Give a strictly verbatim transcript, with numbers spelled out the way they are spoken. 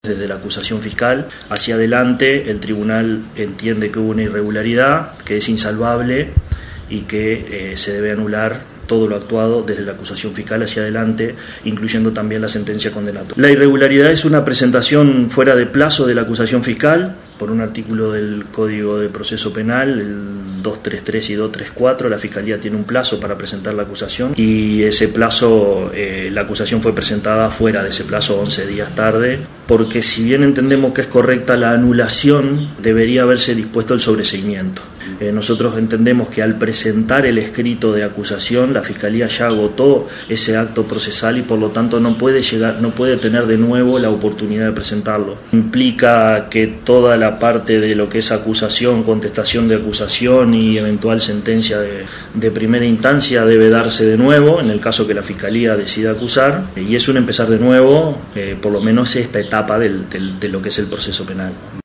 Desde la acusación fiscal hacia adelante, el tribunal entiende que hubo una irregularidad, que es insalvable y que eh, se debe anular todo lo actuado desde la acusación fiscal hacia adelante, incluyendo también la sentencia condenatoria. La irregularidad es una presentación fuera de plazo de la acusación fiscal, por un artículo del Código de Proceso Penal, el doscientos treinta y tres y doscientos treinta y cuatro, la Fiscalía tiene un plazo para presentar la acusación y ese plazo, eh, la acusación fue presentada fuera de ese plazo, once días tarde, porque si bien entendemos que es correcta la anulación, debería haberse dispuesto el sobreseimiento. Eh, nosotros entendemos que al presentar el escrito de acusación, la Fiscalía ya agotó ese acto procesal y por lo tanto no puede llegar, no puede tener de nuevo la oportunidad de presentarlo. Implica que toda la parte de lo que es acusación, contestación de acusación y eventual sentencia de, de primera instancia debe darse de nuevo en el caso que la Fiscalía decida acusar, y es un empezar de nuevo, eh, por lo menos esta etapa del, del, de lo que es el proceso penal.